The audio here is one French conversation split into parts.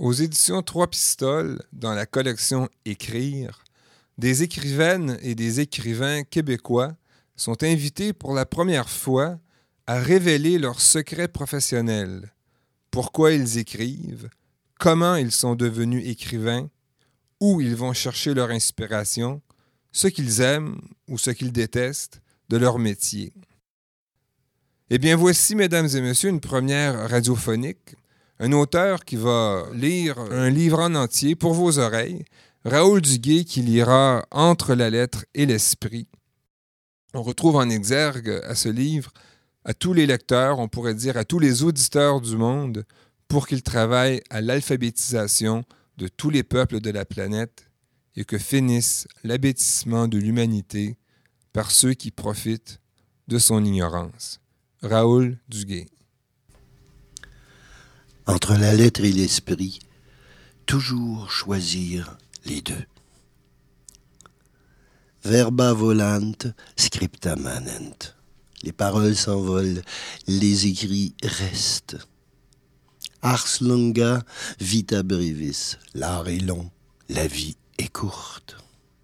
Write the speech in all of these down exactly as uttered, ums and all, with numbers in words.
aux éditions Trois Pistoles, dans la collection Écrire, des écrivaines et des écrivains québécois sont invités pour la première fois à révéler leurs secrets professionnels, pourquoi ils écrivent, comment ils sont devenus écrivains, où ils vont chercher leur inspiration, ce qu'ils aiment ou ce qu'ils détestent de leur métier. Eh bien, voici, mesdames et messieurs, une première radiophonique. Un auteur qui va lire un livre en entier pour vos oreilles, Raoul Duguay qui lira Entre la lettre et l'esprit. On retrouve en exergue à ce livre à tous les lecteurs, on pourrait dire à tous les auditeurs du monde, pour qu'ils travaillent à l'alphabétisation de tous les peuples de la planète et que finisse l'abêtissement de l'humanité par ceux qui profitent de son ignorance. Raoul Duguay. Entre la lettre et l'esprit, toujours choisir les deux. Verba volant, scripta manent. Les paroles s'envolent, les écrits restent. Ars longa, vita brevis. L'art est long, la vie est courte.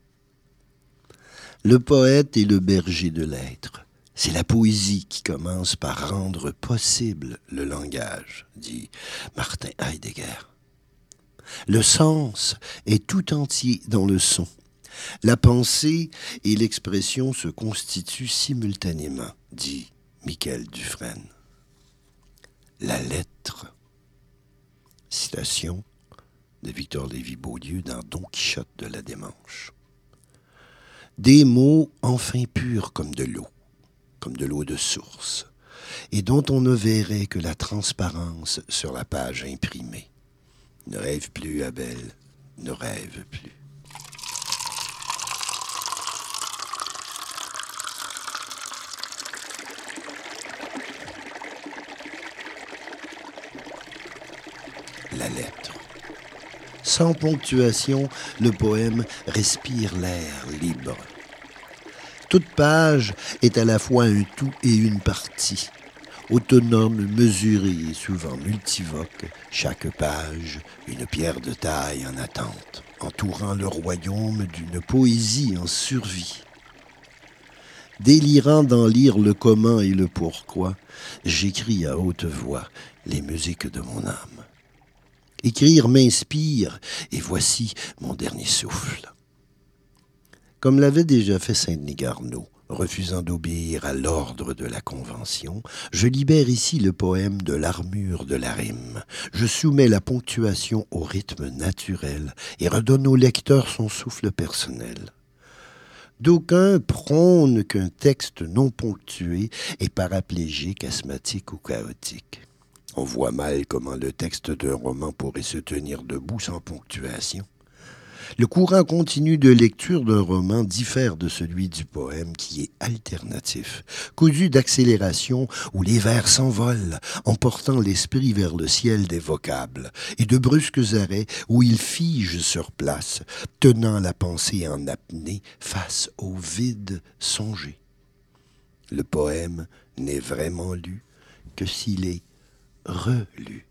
Le poète est le berger de l'être. C'est la poésie qui commence par rendre possible le langage, dit Martin Heidegger. Le sens est tout entier dans le son. La pensée et l'expression se constituent simultanément, dit Michel Dufresne. La lettre. Citation de Victor Lévy-Beaulieu dans Don Quichotte de la Démanche. Des mots enfin purs comme de l'eau, comme de l'eau de source, et dont on ne verrait que la transparence sur la page imprimée. Ne rêve plus, Abel, ne rêve plus. La lettre. Sans ponctuation, le poème respire l'air libre. Toute page est à la fois un tout et une partie. Autonome, mesurée et souvent multivoque, chaque page, une pierre de taille en attente, entourant le royaume d'une poésie en survie. Délirant d'en lire le comment et le pourquoi, j'écris à haute voix les musiques de mon âme. Écrire m'inspire, et voici mon dernier souffle. Comme l'avait déjà fait Saint-Denis Garneau, refusant d'obéir à l'ordre de la Convention, je libère ici le poème de l'armure de la rime. Je soumets la ponctuation au rythme naturel et redonne au lecteur son souffle personnel. D'aucuns prônent qu'un texte non ponctué est paraplégique, asthmatique ou chaotique. On voit mal comment le texte d'un roman pourrait se tenir debout sans ponctuation. Le courant continu de lecture d'un roman diffère de celui du poème qui est alternatif, cousu d'accélération où les vers s'envolent, emportant l'esprit vers le ciel des vocables, et de brusques arrêts où il fige sur place, tenant la pensée en apnée face au vide songé. Le poème n'est vraiment lu que s'il est relu.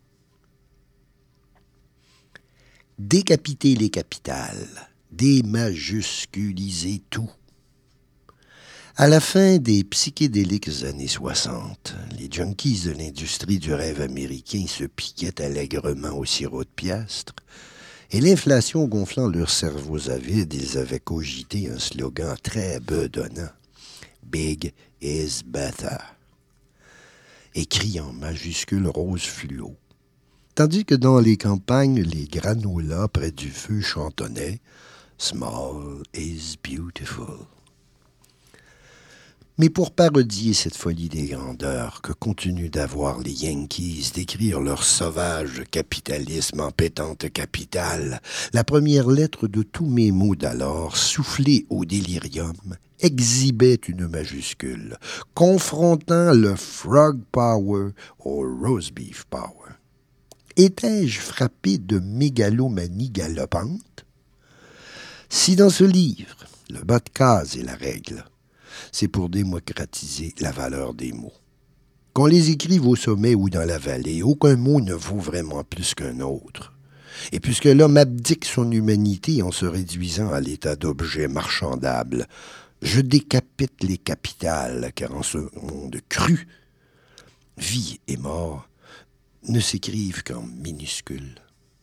Décapiter les capitales, démajusculiser tout. À la fin des psychédéliques années soixante, les junkies de l'industrie du rêve américain se piquaient allègrement au sirop de piastre, et l'inflation gonflant leurs cerveaux avides, ils avaient cogité un slogan très bedonnant. « Big is better », écrit en majuscule rose fluo. Tandis que dans les campagnes, les granolas près du feu chantonnaient « Small is beautiful ». Mais pour parodier cette folie des grandeurs que continuent d'avoir les Yankees d'écrire leur sauvage capitalisme en pétante capitale, la première lettre de tous mes mots d'alors, soufflée au délirium, exhibait une majuscule, confrontant le frog power au roast beef power. Étais-je frappé de mégalomanie galopante? Si dans ce livre, le bas de case est la règle, c'est pour démocratiser la valeur des mots. Qu'on les écrive au sommet ou dans la vallée, aucun mot ne vaut vraiment plus qu'un autre. Et puisque l'homme abdique son humanité en se réduisant à l'état d'objet marchandable, je décapite les capitales, car en ce monde cru, vie et mort ne s'écrivent qu'en minuscules.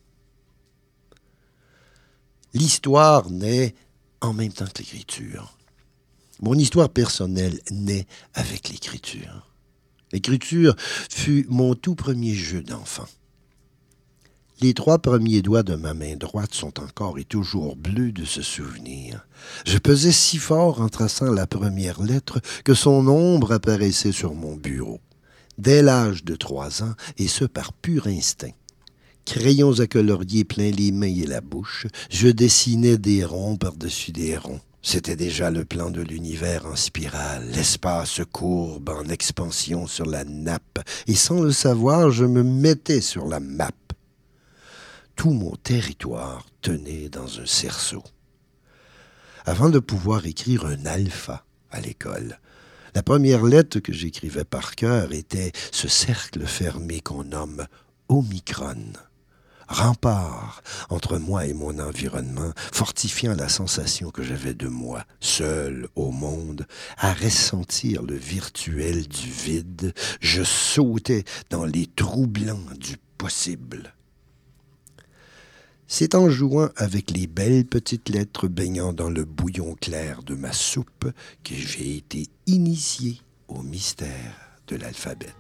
L'histoire naît en même temps que l'écriture. Mon histoire personnelle naît avec l'écriture. L'écriture fut mon tout premier jeu d'enfant. Les trois premiers doigts de ma main droite sont encore et toujours bleus de ce souvenir. Je pesais si fort en traçant la première lettre que son ombre apparaissait sur mon bureau. Dès l'âge de trois ans, et ce par pur instinct, crayons à colorier plein les mains et la bouche, je dessinais des ronds par-dessus des ronds. C'était déjà le plan de l'univers en spirale, l'espace courbe en expansion sur la nappe, et sans le savoir, je me mettais sur la map. Tout mon territoire tenait dans un cerceau. Avant de pouvoir écrire un alpha à l'école, la première lettre que j'écrivais par cœur était ce cercle fermé qu'on nomme Omicron. Rempart entre moi et mon environnement, fortifiant la sensation que j'avais de moi, seul au monde, à ressentir le virtuel du vide, je sautais dans les trous blancs du possible. C'est en jouant avec les belles petites lettres baignant dans le bouillon clair de ma soupe que j'ai été initié au mystère de l'alphabet.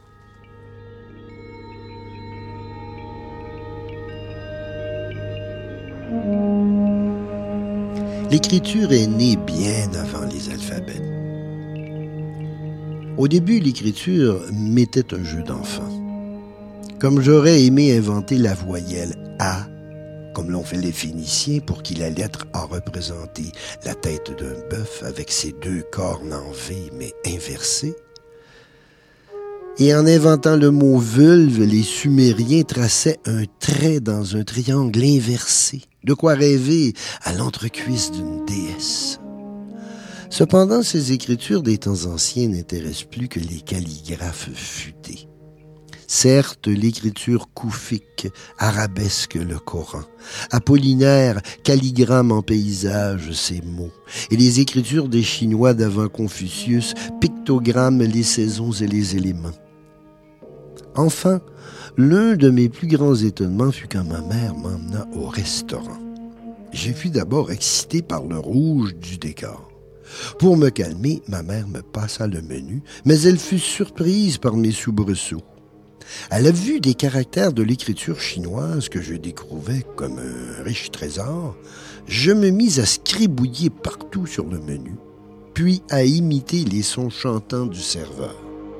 L'écriture est née bien avant les alphabets. Au début, l'écriture m'était un jeu d'enfant. Comme j'aurais aimé inventer la voyelle A, comme l'ont fait les Phéniciens pour qui la lettre A représentait la tête d'un bœuf avec ses deux cornes en V mais inversées. Et en inventant le mot vulve, les Sumériens traçaient un trait dans un triangle inversé, de quoi rêver à l'entrecuisse d'une déesse. Cependant, ces écritures des temps anciens n'intéressent plus que les calligraphes futés. Certes, l'écriture koufique arabesque le Coran. Apollinaire calligramme en paysage ces mots. Et les écritures des Chinois d'avant Confucius pictogramment les saisons et les éléments. Enfin, l'un de mes plus grands étonnements fut quand ma mère m'emmena au restaurant. Je fus d'abord excité par le rouge du décor. Pour me calmer, ma mère me passa le menu, mais elle fut surprise par mes soubresauts. À la vue des caractères de l'écriture chinoise que je découvrais comme un riche trésor, je me mis à scribouiller partout sur le menu, puis à imiter les sons chantants du serveur.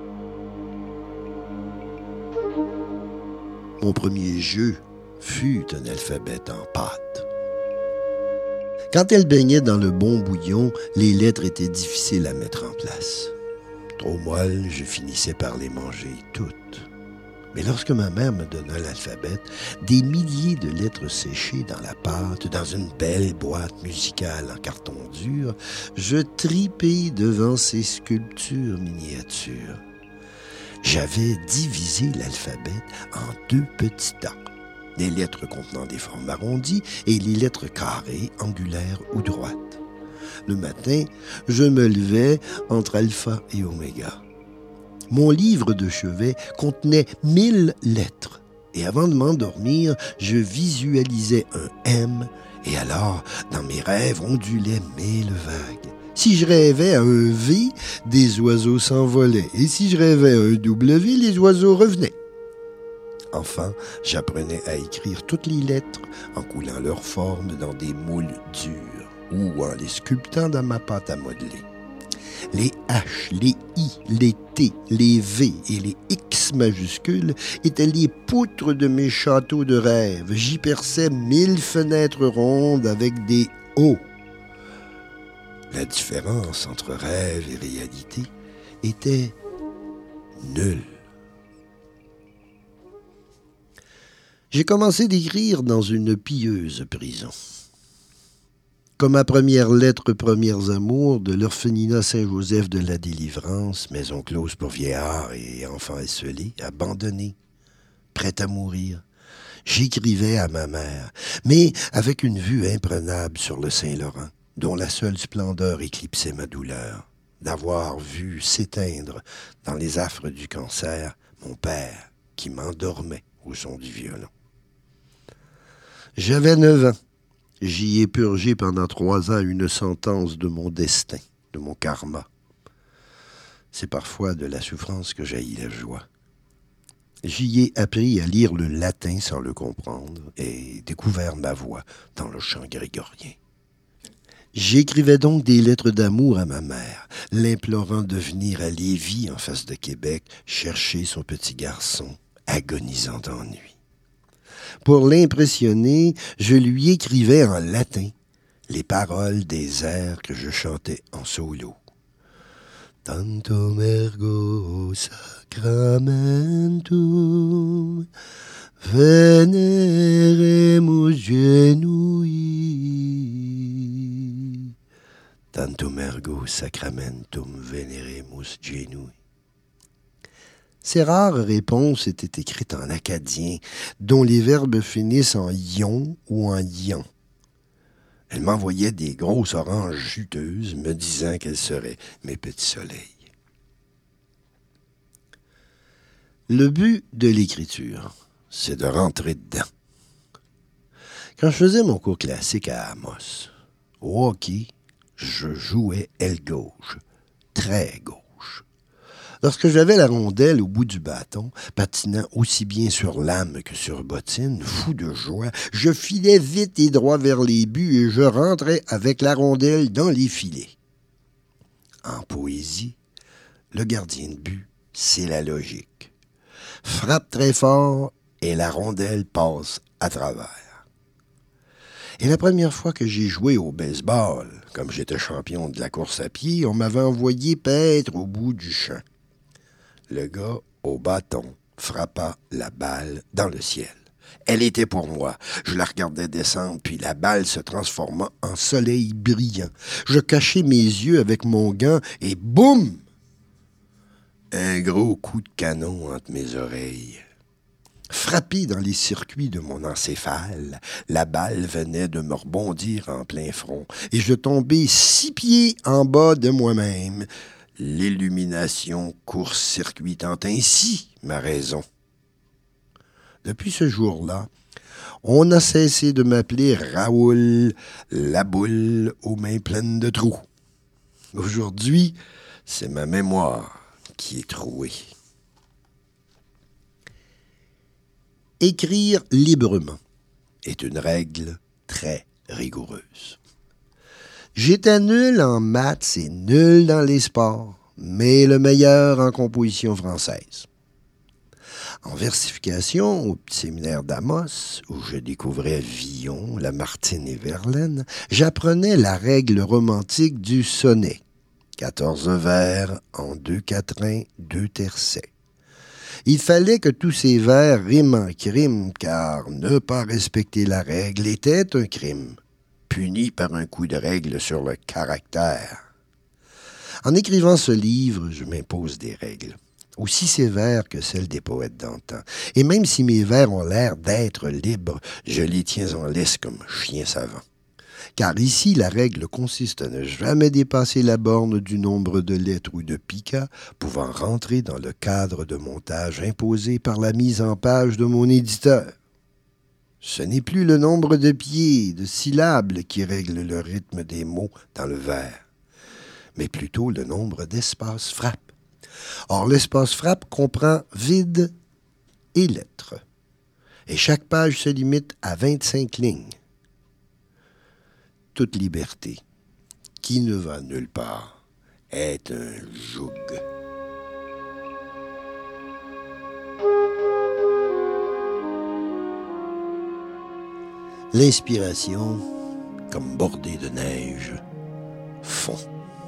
Mon premier jeu fut un alphabet en pâte. Quand elle baignait dans le bon bouillon, les lettres étaient difficiles à mettre en place. Trop molles, je finissais par les manger toutes. Mais lorsque ma mère me donna l'alphabet, des milliers de lettres séchées dans la pâte, dans une belle boîte musicale en carton dur, je tripai devant ces sculptures miniatures. J'avais divisé l'alphabet en deux petits tas, les lettres contenant des formes arrondies et les lettres carrées, angulaires ou droites. Le matin, je me levais entre alpha et oméga. Mon livre de chevet contenait mille lettres, et avant de m'endormir, je visualisais un M, et alors, dans mes rêves, ondulaient mille vagues. Si je rêvais à un V, des oiseaux s'envolaient, et si je rêvais à un W, les oiseaux revenaient. Enfin, j'apprenais à écrire toutes les lettres en coulant leurs formes dans des moules durs ou en les sculptant dans ma pâte à modeler. Les H, les I, les T, les V et les X majuscules étaient les poutres de mes châteaux de rêve. J'y perçais mille fenêtres rondes avec des O. La différence entre rêve et réalité était nulle. J'ai commencé d'écrire dans une pieuse prison. Comme ma première lettre Premières amours de l'orphelinat Saint-Joseph de la Délivrance, maison close pour vieillards et enfants esselés, abandonnés, prêts à mourir, J'écrivais à ma mère, mais avec une vue imprenable sur le Saint-Laurent, dont la seule splendeur éclipsait ma douleur, d'avoir vu s'éteindre dans les affres du cancer mon père qui m'endormait au son du violon. J'avais neuf ans. J'y ai purgé pendant trois ans une sentence de mon destin, de mon karma. C'est parfois de la souffrance que jaillit la joie. J'y ai appris à lire le latin sans le comprendre et découvert ma voix dans le chant grégorien. J'écrivais donc des lettres d'amour à ma mère, l'implorant de venir à Lévis, en face de Québec, chercher son petit garçon, agonisant d'ennui. Pour l'impressionner, je lui écrivais en latin les paroles des airs que je chantais en solo. Tantum ergo sacramentum veneremus genui. Tantum ergo sacramentum veneremus genui. Ces rares réponses étaient écrites en acadien, dont les verbes finissent en ion ou en ian. Elle m'envoyait des grosses oranges juteuses, me disant qu'elles seraient mes petits soleils. Le but de l'écriture, c'est de rentrer dedans. Quand je faisais mon cours classique à Amos, au hockey, je jouais aile gauche, très gauche. Lorsque j'avais la rondelle au bout du bâton, patinant aussi bien sur lame que sur bottine, fou de joie, je filais vite et droit vers les buts et je rentrais avec la rondelle dans les filets. En poésie, le gardien de but, c'est la logique. Frappe très fort et la rondelle passe à travers. Et la première fois que j'ai joué au baseball, comme j'étais champion de la course à pied, on m'avait envoyé paître au bout du champ. Le gars, au bâton, frappa la balle dans le ciel. Elle était pour moi. Je la regardais descendre, puis la balle se transforma en soleil brillant. Je cachai mes yeux avec mon gant et boum! Un gros coup de canon entre mes oreilles. Frappée dans les circuits de mon encéphale, la balle venait de me rebondir en plein front, et je tombai six pieds en bas de moi-même. L'illumination court-circuitant ainsi ma raison. Depuis ce jour-là, on a cessé de m'appeler Raoul, la boule aux mains pleines de trous. Aujourd'hui, c'est ma mémoire qui est trouée. Écrire librement est une règle très rigoureuse. J'étais nul en maths et nul dans les sports, mais le meilleur en composition française. En versification, au petit séminaire d'Amos, où je découvrais Villon, Lamartine et Verlaine, j'apprenais la règle romantique du sonnet. quatorze vers en deux quatrains, deux tercets. Il fallait que tous ces vers riment en crime, car ne pas respecter la règle était un crime, puni par un coup de règle sur le caractère. En écrivant ce livre, je m'impose des règles, aussi sévères que celles des poètes d'antan. Et même si mes vers ont l'air d'être libres, je les tiens en laisse comme chien savant. Car ici, la règle consiste à ne jamais dépasser la borne du nombre de lettres ou de picas pouvant rentrer dans le cadre de montage imposé par la mise en page de mon éditeur. Ce n'est plus le nombre de pieds, de syllabes qui règle le rythme des mots dans le vers, mais plutôt le nombre d'espaces frappes. Or, l'espace frappe comprend vide et lettres, et chaque page se limite à vingt-cinq lignes. Toute liberté, qui ne va nulle part, est un joug. L'inspiration, comme bordée de neige, fond.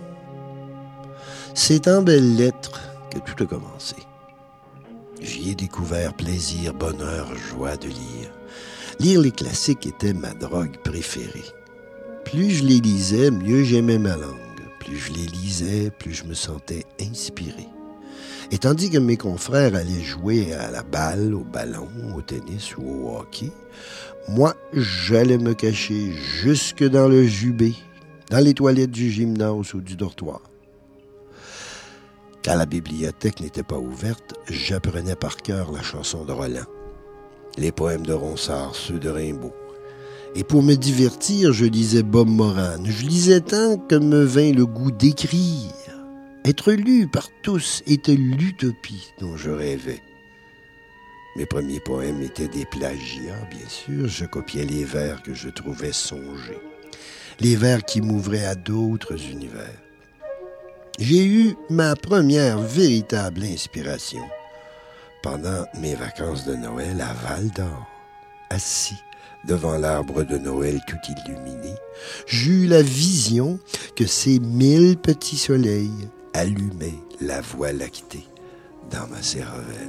C'est en belles lettres que tout a commencé. J'y ai découvert plaisir, bonheur, joie de lire. Lire les classiques était ma drogue préférée. Plus je les lisais, mieux j'aimais ma langue. Plus je les lisais, plus je me sentais inspiré. Et tandis que mes confrères allaient jouer à la balle, au ballon, au tennis ou au hockey, moi, j'allais me cacher jusque dans le jubé, dans les toilettes du gymnase ou du dortoir. Quand la bibliothèque n'était pas ouverte, j'apprenais par cœur la chanson de Roland, les poèmes de Ronsard, ceux de Rimbaud. Et pour me divertir, je lisais Bob Moran. Je lisais tant que me vint le goût d'écrire. Être lu par tous était l'utopie dont je rêvais. Mes premiers poèmes étaient des plagiats, bien sûr. Je copiais les vers que je trouvais songés. Les vers qui m'ouvraient à d'autres univers. J'ai eu ma première véritable inspiration pendant mes vacances de Noël à Val-d'Or, assis devant l'arbre de Noël tout illuminé. J'eus la vision que ces mille petits soleils allumaient la voie lactée dans ma cervelle.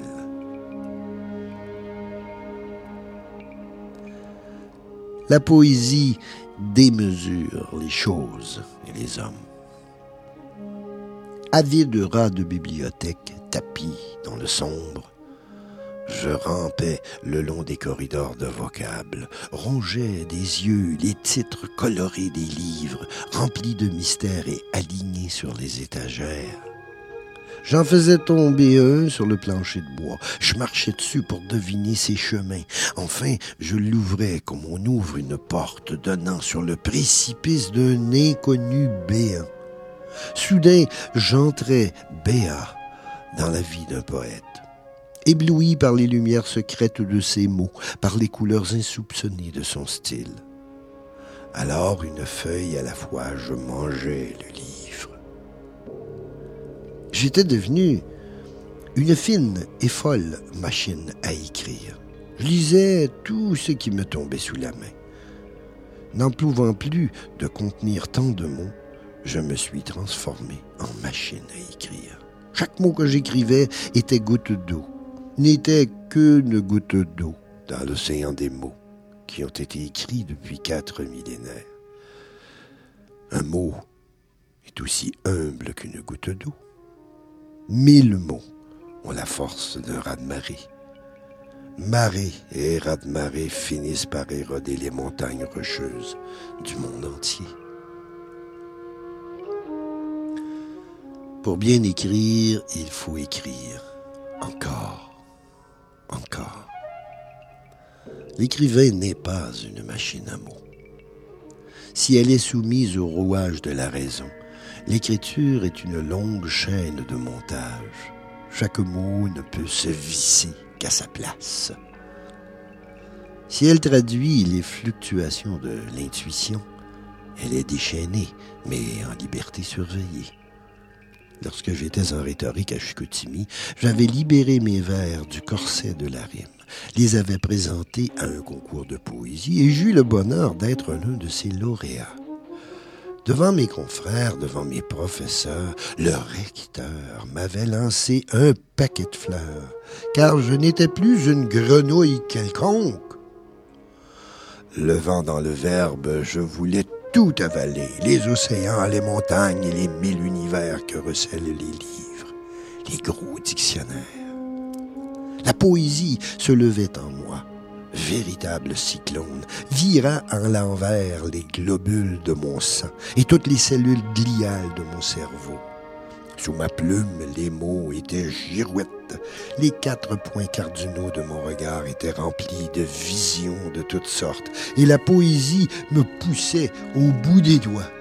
La poésie démesure les choses et les hommes. Avide rat de bibliothèque, tapis dans le sombre, je rampais le long des corridors de vocables, rongeais des yeux les titres colorés des livres, remplis de mystères et alignés sur les étagères. J'en faisais tomber un sur le plancher de bois. Je marchais dessus pour deviner ses chemins. Enfin, je l'ouvrais comme on ouvre une porte donnant sur le précipice d'un inconnu béant. Soudain, j'entrais béat dans la vie d'un poète. Ébloui par les lumières secrètes de ses mots, par les couleurs insoupçonnées de son style. Alors, une feuille à la fois, je mangeais le livre. J'étais devenu une fine et folle machine à écrire. Je lisais tout ce qui me tombait sous la main. N'en pouvant plus de contenir tant de mots, je me suis transformé en machine à écrire. Chaque mot que j'écrivais était goutte d'eau. N'était qu'une goutte d'eau dans l'océan des mots qui ont été écrits depuis quatre millénaires. Un mot est aussi humble qu'une goutte d'eau. Mille mots ont la force d'un raz-de-marée. Marée et raz-de-marée finissent par éroder les montagnes rocheuses du monde entier. Pour bien écrire, il faut écrire encore, encore. L'écrivain n'est pas une machine à mots. Si elle est soumise au rouage de la raison, l'écriture est une longue chaîne de montage. Chaque mot ne peut se visser qu'à sa place. Si elle traduit les fluctuations de l'intuition, elle est déchaînée, mais en liberté surveillée. Lorsque j'étais en rhétorique à Chicoutimi, j'avais libéré mes vers du corset de la rime, les avais présentés à un concours de poésie et j'eus le bonheur d'être l'un de ses lauréats. Devant mes confrères, devant mes professeurs, le recteur m'avait lancé un paquet de fleurs, car je n'étais plus une grenouille quelconque. Levant dans le verbe, je voulais tout avaler, les océans, les montagnes et les mille univers que recèlent les livres, les gros dictionnaires. La poésie se levait en moi, véritable cyclone, virant en l'envers les globules de mon sang et toutes les cellules gliales de mon cerveau. Sous ma plume, les mots étaient girouettes. Les quatre points cardinaux de mon regard étaient remplis de visions de toutes sortes, et la poésie me poussait au bout des doigts.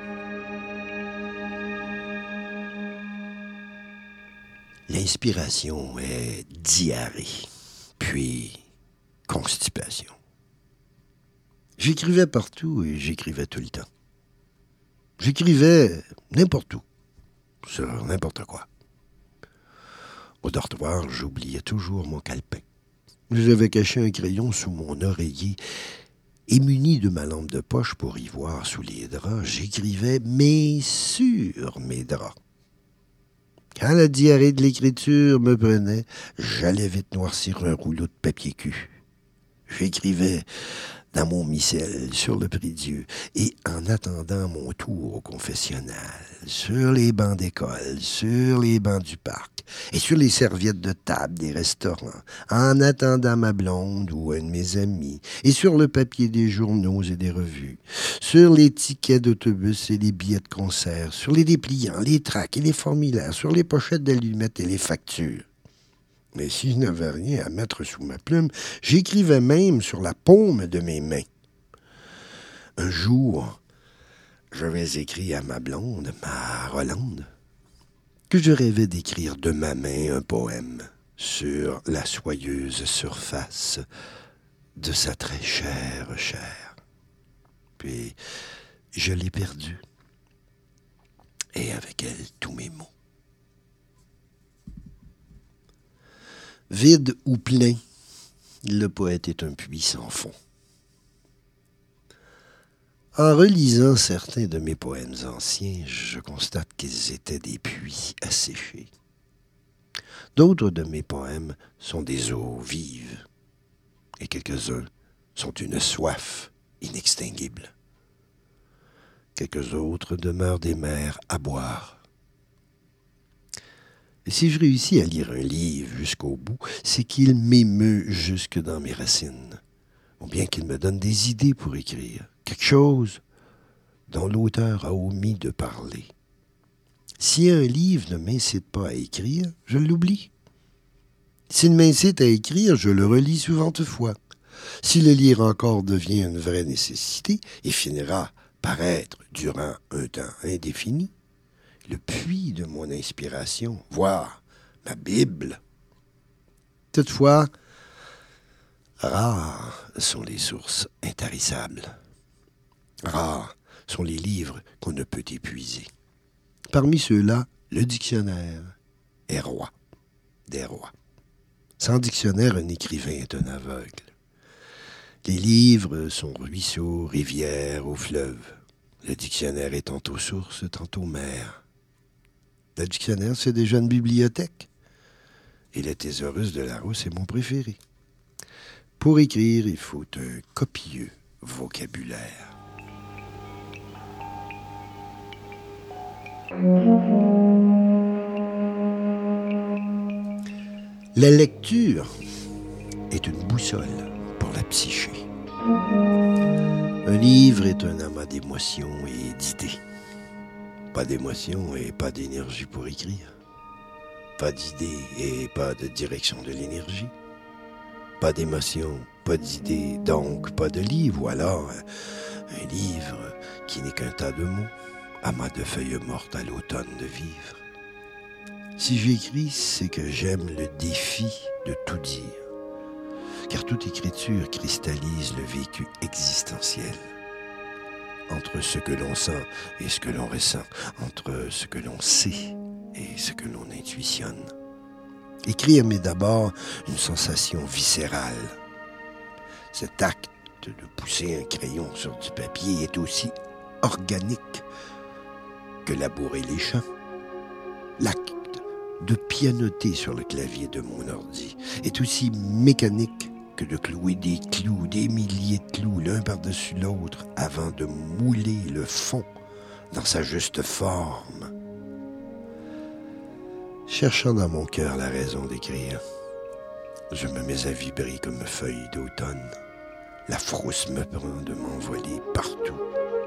L'inspiration est diarrhée, puis constipation. J'écrivais partout et j'écrivais tout le temps. J'écrivais n'importe où, sur n'importe quoi. Au dortoir, j'oubliais toujours mon calepin. J'avais caché un crayon sous mon oreiller et muni de ma lampe de poche pour y voir sous les draps, j'écrivais mais sur mes draps. Quand la diarrhée de l'écriture me prenait, j'allais vite noircir un rouleau de papier cul. J'écrivais dans mon missel, sur le prie-dieu, et en attendant mon tour au confessionnal, sur les bancs d'école, sur les bancs du parc, et sur les serviettes de table des restaurants, en attendant ma blonde ou un de mes amis, et sur le papier des journaux et des revues, sur les tickets d'autobus et les billets de concert, sur les dépliants, les tracts et les formulaires, sur les pochettes d'allumettes et les factures. Mais si je n'avais rien à mettre sous ma plume, j'écrivais même sur la paume de mes mains. Un jour, j'avais écrit à ma blonde, ma Rolande, que je rêvais d'écrire de ma main un poème sur la soyeuse surface de sa très chère chair. Puis, je l'ai perdue, et avec elle, tous mes mots. Vide ou plein, le poète est un puits sans fond. En relisant certains de mes poèmes anciens, je constate qu'ils étaient des puits asséchés. D'autres de mes poèmes sont des eaux vives, et quelques-uns sont une soif inextinguible. Quelques autres demeurent des mers à boire. Et si je réussis à lire un livre jusqu'au bout, c'est qu'il m'émeut jusque dans mes racines, ou bien qu'il me donne des idées pour écrire, quelque chose dont l'auteur a omis de parler. Si un livre ne m'incite pas à écrire, je l'oublie. S'il m'incite à écrire, je le relis souvent fois. Si le lire encore devient une vraie nécessité et finira par être, durant un temps indéfini, le puits de mon inspiration, voire ma Bible. Toutefois, rares sont les sources intarissables. Rares sont les livres qu'on ne peut épuiser. Parmi ceux-là, le dictionnaire est roi des rois. Sans dictionnaire, un écrivain est un aveugle. Les livres sont ruisseaux, rivières ou fleuves. Le dictionnaire est tantôt source, tantôt mer. Le dictionnaire, c'est déjà une bibliothèque. Et la thésaureuse de Larousse est mon préféré. Pour écrire, il faut un copieux vocabulaire. La lecture est une boussole pour la psyché. Un livre est un amas d'émotions et d'idées. Pas d'émotions et pas d'énergie pour écrire. Pas d'idées et pas de direction de l'énergie. Pas d'émotions, pas d'idées, donc pas de livre. Ou alors un livre qui n'est qu'un tas de mots, amas de feuilles mortes à l'automne de vivre. Si j'écris, c'est que j'aime le défi de tout dire. Car toute écriture cristallise le vécu existentiel. Entre ce que l'on sent et ce que l'on ressent, entre ce que l'on sait et ce que l'on intuitionne. Écrire m'est d'abord une sensation viscérale. Cet acte de pousser un crayon sur du papier est aussi organique que labourer les champs. L'acte de pianoter sur le clavier de mon ordi est aussi mécanique que de clouer des clous, des milliers de clous, l'un par-dessus l'autre, avant de mouler le fond dans sa juste forme. Cherchant dans mon cœur la raison d'écrire, je me mets à vibrer comme feuille d'automne. La frousse me prend de m'envoler partout.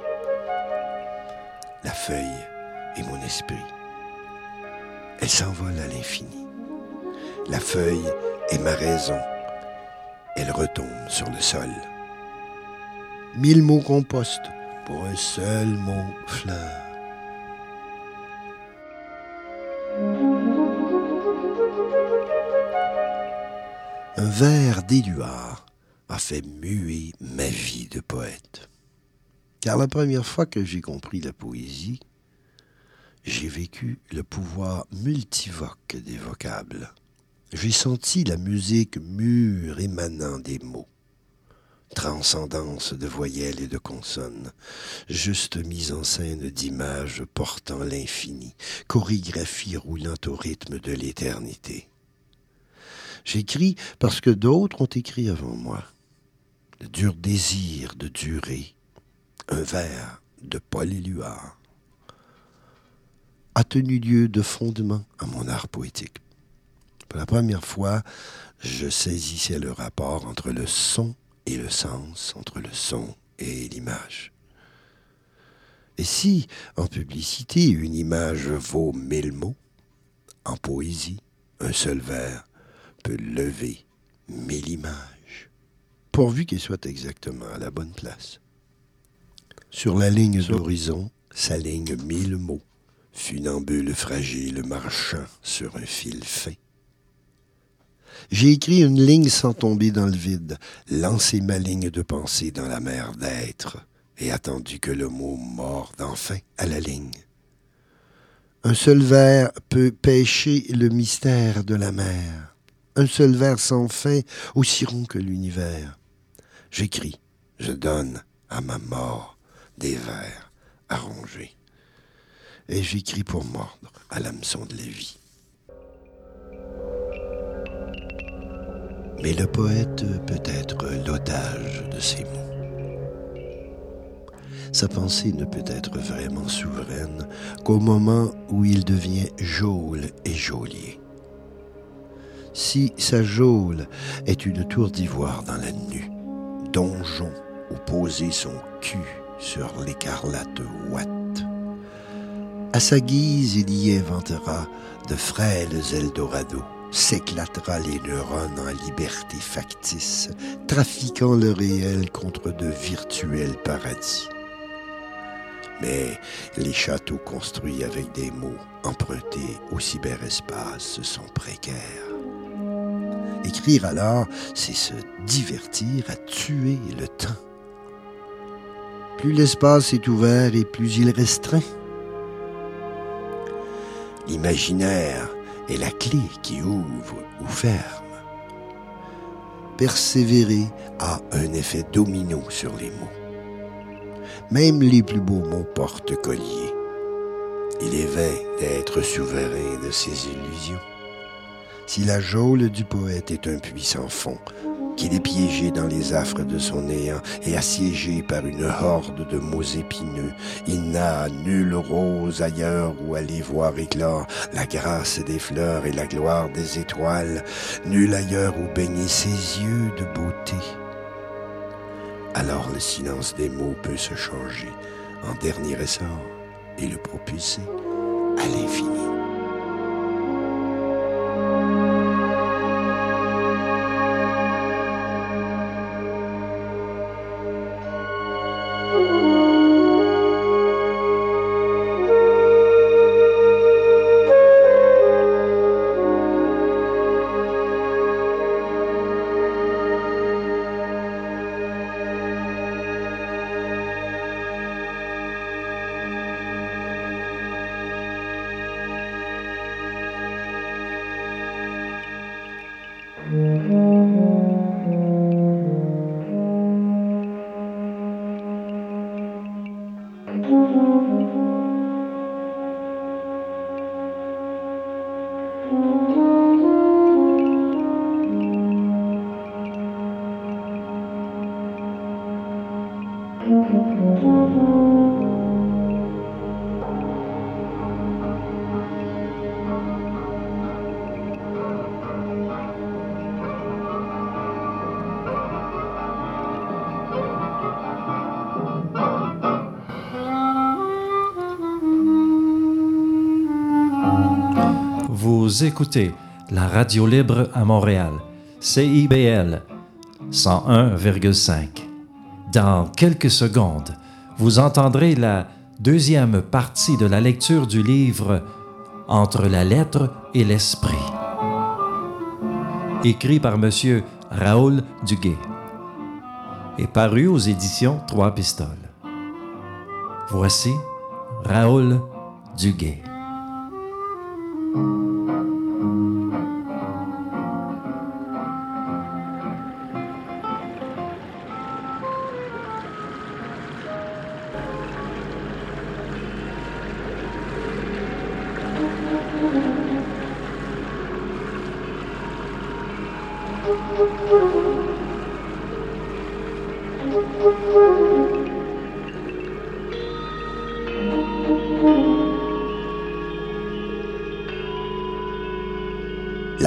La feuille est mon esprit. Elle s'envole à l'infini. La feuille est ma raison. Elle retombe sur le sol. Mille mots compost pour un seul mot fleur. Un vers d'éluard a fait muer ma vie de poète. Car la première fois que j'ai compris la poésie, j'ai vécu le pouvoir multivoque des vocables. J'ai senti la musique mûre émanant des mots. Transcendance de voyelles et de consonnes, juste mise en scène d'images portant l'infini, chorégraphie roulant au rythme de l'éternité. J'écris parce que d'autres ont écrit avant moi. le dur désir de durer, un vers de Paul Éluard, a tenu lieu de fondement à mon art poétique. Pour la première fois, je saisissais le rapport entre le son et le sens, entre le son et l'image. Et si, en publicité, une image vaut mille mots, en poésie, un seul vers peut lever mille images, pourvu qu'il soit exactement à la bonne place. Sur la ligne d'horizon s'alignent mille mots, funambule fragile marchant sur un fil fin. J'ai écrit une ligne sans tomber dans le vide, lancé ma ligne de pensée dans la mer d'être et attendu que le mot morde enfin à la ligne. Un seul vers peut pêcher le mystère de la mer. Un seul vers sans fin, aussi rond que l'univers. J'écris, je donne à ma mort des vers à ronger. Et j'écris pour mordre à l'hameçon de la vie. Mais le poète peut être l'otage de ses mots. Sa pensée ne peut être vraiment souveraine qu'au moment où il devient geôle et geôlier. Si sa geôle est une tour d'ivoire dans la nue, donjon où poser son cul sur l'écarlate ouate, à sa guise il y inventera de frêles Eldorado, s'éclatera les neurones en liberté factice, trafiquant le réel contre de virtuels paradis. Mais les châteaux construits avec des mots empruntés au cyberespace sont précaires. Écrire alors, c'est se divertir à tuer le temps. Plus l'espace est ouvert et plus il restreint. L'imaginaire est la clé qui ouvre ou ferme. Persévérer a un effet domino sur les mots. Même les plus beaux mots portent collier. Il est vain d'être souverain de ses illusions. Si la geôle du poète est un puits sans fond, qu'il est piégé dans les affres de son néant et assiégé par une horde de mots épineux, il n'a nulle rose ailleurs où aller voir éclore la grâce des fleurs et la gloire des étoiles, nul ailleurs où baigner ses yeux de beauté. Alors le silence des mots peut se changer en dernier essor et le propulser à l'infini. Vous écoutez la radio libre à Montréal, C I B L cent un virgule cinq. Dans quelques secondes, vous entendrez la deuxième partie de la lecture du livre « Entre la lettre et l'esprit », écrit par M. Raoul Duguay et paru aux éditions Trois Pistoles. Voici Raoul Duguay.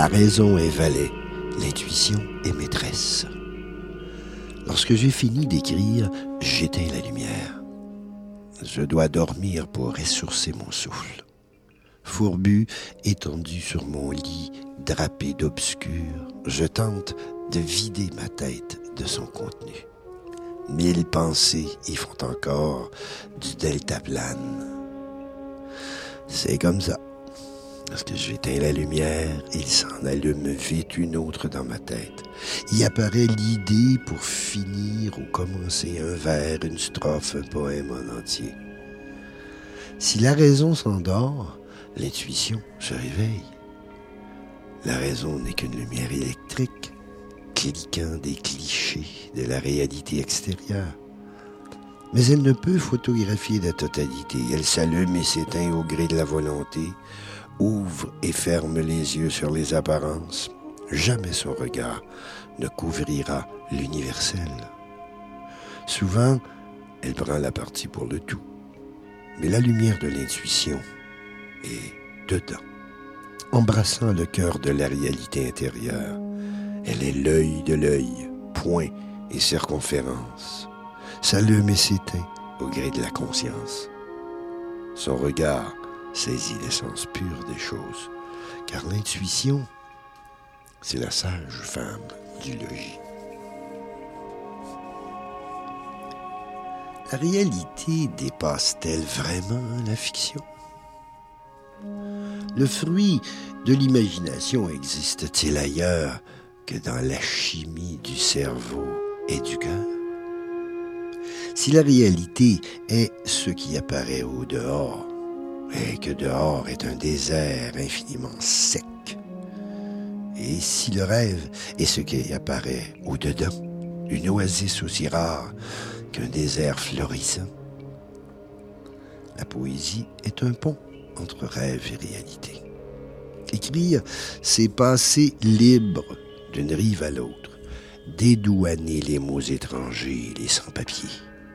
La raison est valet, l'intuition est maîtresse. Lorsque j'ai fini d'écrire, j'éteins la lumière. Je dois dormir pour ressourcer mon souffle. Fourbu, étendu sur mon lit, drapé d'obscur, je tente de vider ma tête de son contenu. Mille pensées y font encore du deltaplane. C'est comme ça. Lorsque j'éteins la lumière, il s'en allume vite une autre dans ma tête. Y apparaît l'idée pour finir ou commencer un vers, une strophe, un poème en entier. Si la raison s'endort, l'intuition se réveille. La raison n'est qu'une lumière électrique, cliquant des clichés de la réalité extérieure. Mais elle ne peut photographier la totalité. Elle s'allume et s'éteint au gré de la volonté, ouvre et ferme les yeux sur les apparences. Jamais son regard ne couvrira l'universel. Souvent, elle prend la partie pour le tout. Mais la lumière de l'intuition est dedans, embrassant le cœur de la réalité intérieure. Elle est l'œil de l'œil, point et circonférence. S'allume et s'éteint au gré de la conscience. Son regard saisit l'essence pure des choses, car l'intuition, c'est la sage femme du logis. La réalité dépasse-t-elle vraiment la fiction? Le fruit de l'imagination existe-t-il ailleurs que dans la chimie du cerveau et du cœur? Si la réalité est ce qui apparaît au dehors, et que dehors est un désert infiniment sec, et si le rêve est ce qui apparaît au dedans, une oasis aussi rare qu'un désert florissant, la poésie est un pont entre rêve et réalité. Écrire, c'est passer libre d'une rive à l'autre, dédouaner les mots étrangers et les sans-papiers.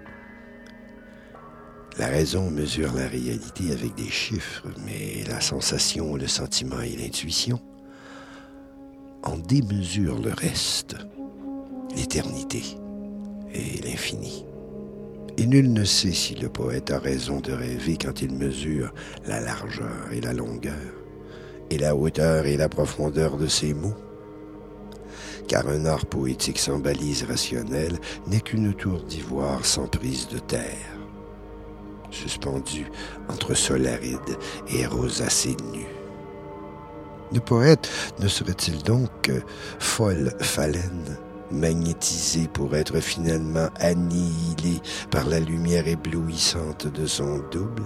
La raison mesure la réalité avec des chiffres, mais la sensation, le sentiment et l'intuition en démesurent le reste, l'éternité et l'infini. Et nul ne sait si le poète a raison de rêver quand il mesure la largeur et la longueur, et la hauteur et la profondeur de ses mots. Car un art poétique sans balise rationnelle n'est qu'une tour d'ivoire sans prise de terre, suspendue entre sol aride et rosacée nue. Le poète ne serait-il donc que folle phalène, magnétisé pour être finalement annihilé par la lumière éblouissante de son double?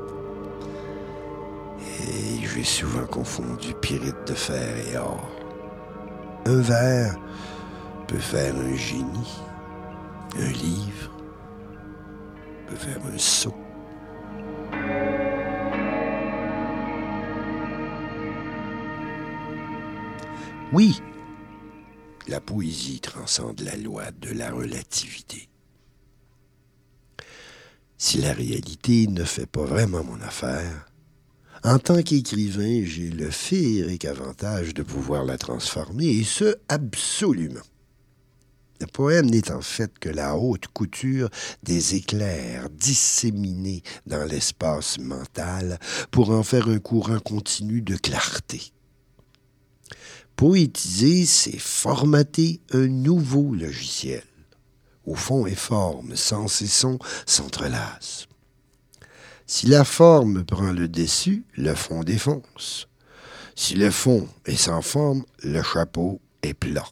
Et j'ai souvent confondu pyrite de fer et or. Un vers peut faire un génie, un livre peut faire un sot. Oui, la poésie transcende la loi de la relativité. Si la réalité ne fait pas vraiment mon affaire, en tant qu'écrivain, j'ai le féerique avantage de pouvoir la transformer, et ce, absolument. Le poème n'est en fait que la haute couture des éclairs disséminés dans l'espace mental pour en faire un courant continu de clarté. Poétiser, c'est formater un nouveau logiciel. Où fond et forme, sens et son s'entrelacent. Si la forme prend le dessus, le fond défonce. Si le fond est sans forme, le chapeau est plat.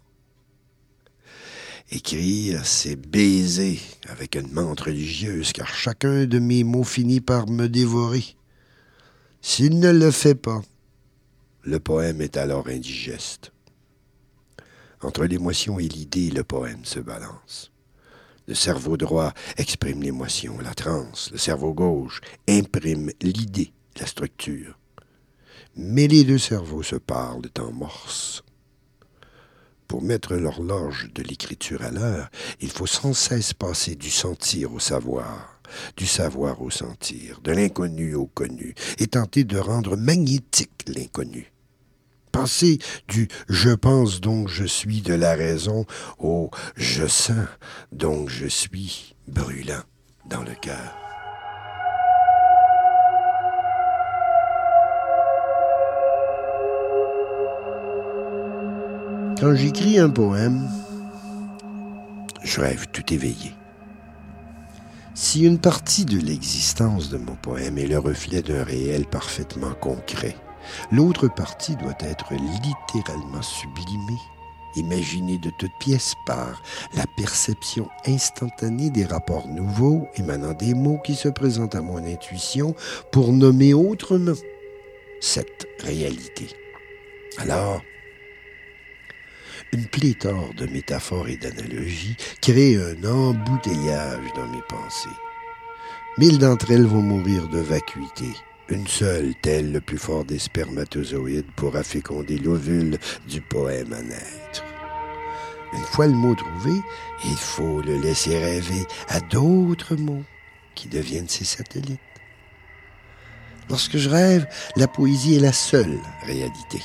Écrire, c'est baiser avec une menthe religieuse, car chacun de mes mots finit par me dévorer. S'il ne le fait pas, le poème est alors indigeste. Entre l'émotion et l'idée, le poème se balance. Le cerveau droit exprime l'émotion, la transe. Le cerveau gauche imprime l'idée, la structure. Mais les deux cerveaux se parlent en morse. Pour mettre l'horloge de l'écriture à l'heure, il faut sans cesse passer du sentir au savoir, du savoir au sentir, de l'inconnu au connu, et tenter de rendre magnétique l'inconnu. Passer du « je pense donc je suis de la raison » au « je sens donc je suis » brûlant dans le cœur. Quand j'écris un poème, je rêve tout éveillé. Si une partie de l'existence de mon poème est le reflet d'un réel parfaitement concret, l'autre partie doit être littéralement sublimée, imaginée de toutes pièces par la perception instantanée des rapports nouveaux émanant des mots qui se présentent à mon intuition pour nommer autrement cette réalité. Alors, une pléthore de métaphores et d'analogies crée un embouteillage dans mes pensées. Mille d'entre elles vont mourir de vacuité. Une seule, tel le plus fort des spermatozoïdes, pourra féconder l'ovule du poème à naître. Une fois le mot trouvé, il faut le laisser rêver à d'autres mots qui deviennent ses satellites. Lorsque je rêve, la poésie est la seule réalité.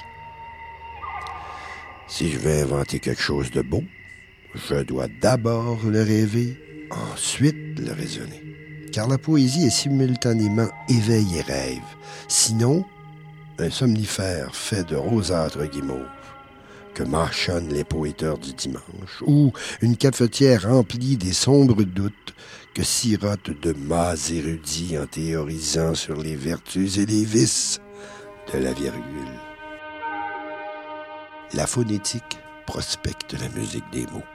Si je veux inventer quelque chose de beau, je dois d'abord le rêver, ensuite le raisonner. Car la poésie est simultanément éveil et rêve. Sinon, un somnifère fait de rosâtre guimauve que mâchonnent les poéteurs du dimanche, ou une cafetière remplie des sombres doutes que sirotent de mâts érudits en théorisant sur les vertus et les vices de la virgule. La phonétique prospecte la musique des mots.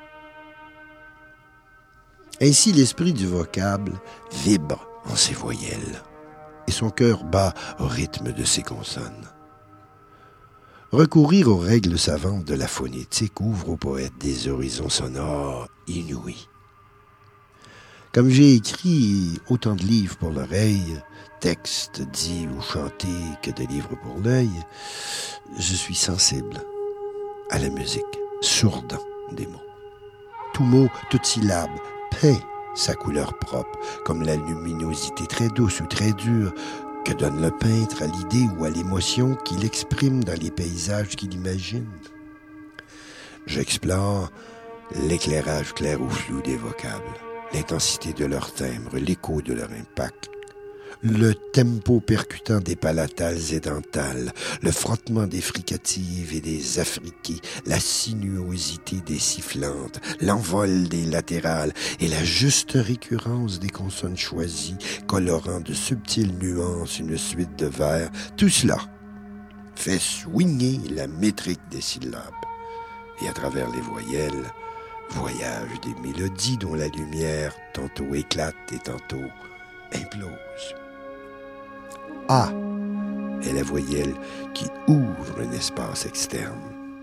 Ainsi, l'esprit du vocable vibre en ses voyelles, et son cœur bat au rythme de ses consonnes. Recourir aux règles savantes de la phonétique ouvre au poète des horizons sonores inouïs. Comme j'ai écrit autant de livres pour l'oreille, textes dits ou chantés que de livres pour l'œil, je suis sensible à la musique, sourdant des mots. Tout mot, toute syllabe, peint sa couleur propre, comme la luminosité très douce ou très dure que donne le peintre à l'idée ou à l'émotion qu'il exprime dans les paysages qu'il imagine. J'explore l'éclairage clair ou flou des vocables, l'intensité de leur timbre, l'écho de leur impact, le tempo percutant des palatales et dentales, le frottement des fricatives et des affriquées, la sinuosité des sifflantes, l'envol des latérales et la juste récurrence des consonnes choisies, colorant de subtiles nuances une suite de vers, tout cela fait swinguer la métrique des syllabes. Et à travers les voyelles, voyage des mélodies dont la lumière tantôt éclate et tantôt implose. A est la voyelle qui ouvre un espace externe.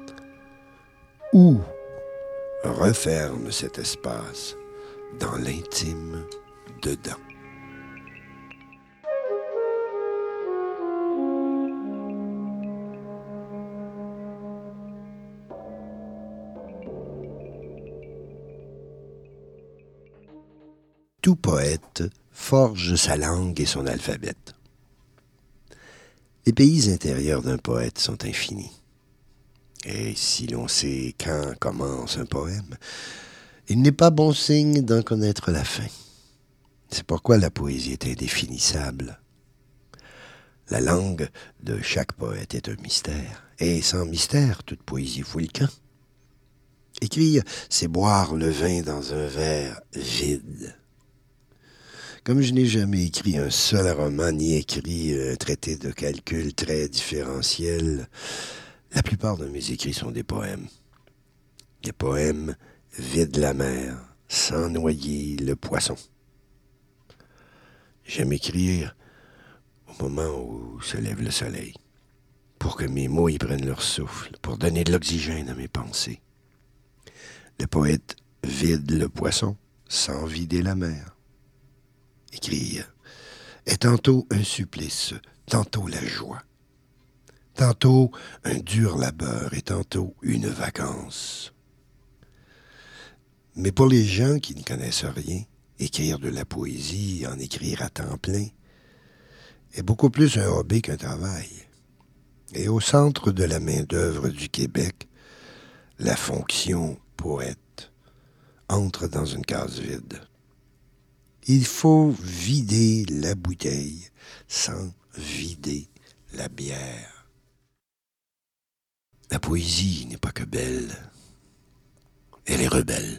Ou referme cet espace dans l'intime dedans. Tout poète forge sa langue et son alphabet. Les pays intérieurs d'un poète sont infinis. Et si l'on sait quand commence un poème, il n'est pas bon signe d'en connaître la fin. C'est pourquoi la poésie est indéfinissable. La langue de chaque poète est un mystère. Et sans mystère, toute poésie fout le camp. Écrire, c'est boire le vin dans un verre vide. Comme je n'ai jamais écrit un seul roman, ni écrit un traité de calcul très différentiel, la plupart de mes écrits sont des poèmes. Des poèmes vident la mer, sans noyer le poisson. J'aime écrire au moment où se lève le soleil, pour que mes mots y prennent leur souffle, pour donner de l'oxygène à mes pensées. Le poète vide le poisson sans vider la mer. Écrire est tantôt un supplice, tantôt la joie, tantôt un dur labeur et tantôt une vacance. Mais pour les gens qui ne connaissent rien, écrire de la poésie, en écrire à temps plein, est beaucoup plus un hobby qu'un travail. Et au centre de la main-d'œuvre du Québec, la fonction poète entre dans une case vide. Il faut vider la bouteille sans vider la bière. La poésie n'est pas que belle, elle est rebelle.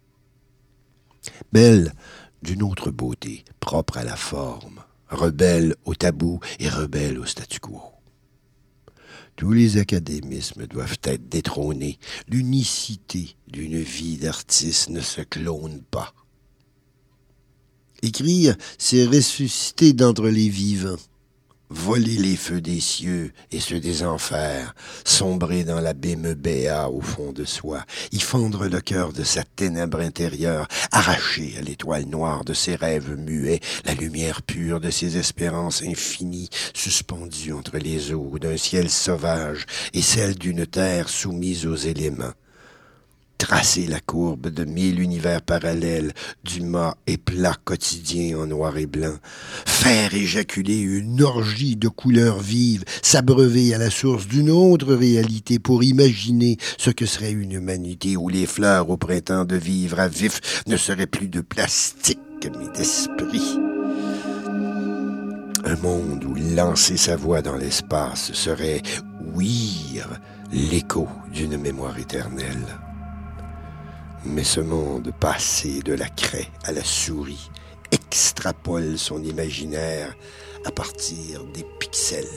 Belle d'une autre beauté, propre à la forme, rebelle au tabou et rebelle au statu quo. Tous les académismes doivent être détrônés. L'unicité d'une vie d'artiste ne se clone pas. Écrire, c'est ressusciter d'entre les vivants, voler les feux des cieux et ceux des enfers, sombrer dans l'abîme béat au fond de soi, y fendre le cœur de sa ténèbre intérieure, arracher à l'étoile noire de ses rêves muets la lumière pure de ses espérances infinies, suspendues entre les eaux d'un ciel sauvage et celle d'une terre soumise aux éléments. Tracer la courbe de mille univers parallèles, du mât et plat quotidien en noir et blanc, faire éjaculer une orgie de couleurs vives, s'abreuver à la source d'une autre réalité pour imaginer ce que serait une humanité où les fleurs au printemps de vivre à vif ne seraient plus de plastique mais d'esprit. Un monde où lancer sa voix dans l'espace serait ouïr l'écho d'une mémoire éternelle. Mais ce monde passé de la craie à la souris extrapole son imaginaire à partir des pixels.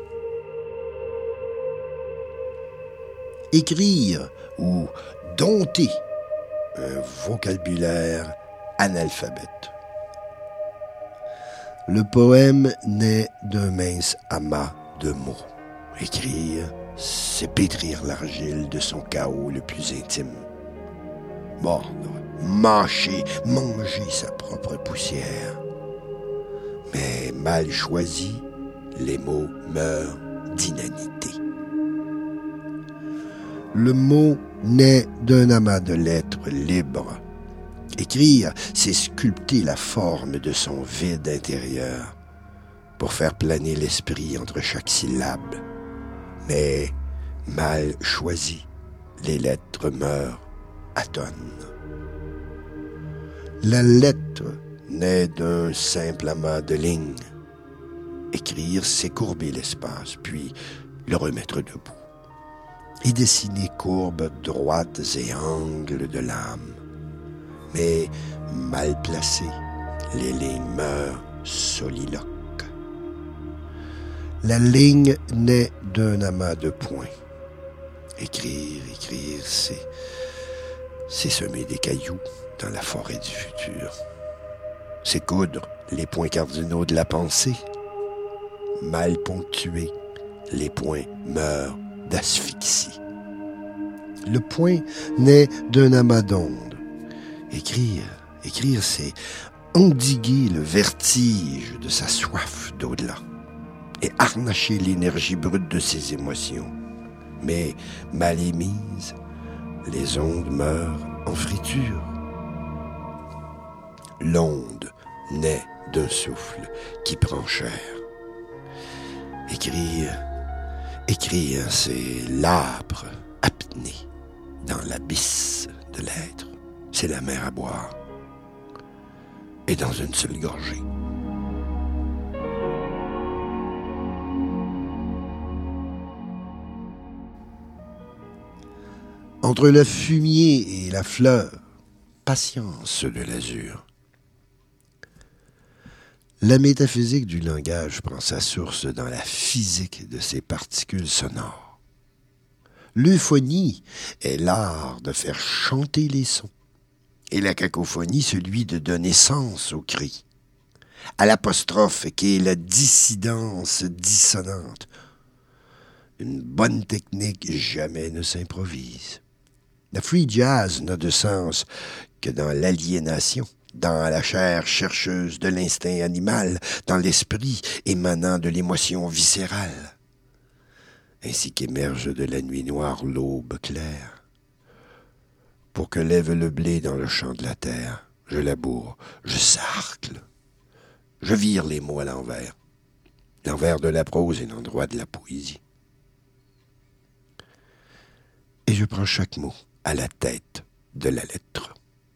Écrire ou dompter un vocabulaire analphabète. Le poème naît d'un mince amas de mots. Écrire, c'est pétrir l'argile de son chaos le plus intime. Mordre, mâcher, manger sa propre poussière. Mais mal choisis, les mots meurent d'inanité. Le mot naît d'un amas de lettres libres. Écrire, c'est sculpter la forme de son vide intérieur pour faire planer l'esprit entre chaque syllabe. Mais mal choisi, les lettres meurent à tonnes. La lettre naît d'un simple amas de lignes. Écrire, c'est courber l'espace, puis le remettre debout. Et dessiner courbes droites et angles de l'âme. Mais mal placées, les lignes meurent soliloques. La ligne naît d'un amas de points. Écrire, écrire, c'est... c'est semer des cailloux dans la forêt du futur. C'est coudre les points cardinaux de la pensée. Mal ponctués, les points meurent d'asphyxie. Le point naît d'un amas d'ondes. Écrire, écrire, c'est endiguer le vertige de sa soif d'au-delà et harnacher l'énergie brute de ses émotions. Mais mal émises, les ondes meurent en friture. L'onde naît d'un souffle qui prend chair. Écrire, écrire, c'est l'âpre apnée dans l'abysse de l'être. C'est la mer à boire. Et dans une seule gorgée. Entre le fumier et la fleur, patience de l'azur. La métaphysique du langage prend sa source dans la physique de ses particules sonores. L'euphonie est l'art de faire chanter les sons, et la cacophonie celui de donner sens aux cris, à l'apostrophe qui est la dissidence dissonante. Une bonne technique jamais ne s'improvise. La free jazz n'a de sens que dans l'aliénation, dans la chair chercheuse de l'instinct animal, dans l'esprit émanant de l'émotion viscérale, ainsi qu'émerge de la nuit noire l'aube claire. Pour que lève le blé dans le champ de la terre, je laboure, je sarcle, je vire les mots à l'envers. L'envers de la prose et l'endroit de la poésie. et je prends chaque mot à la tête de la lettre.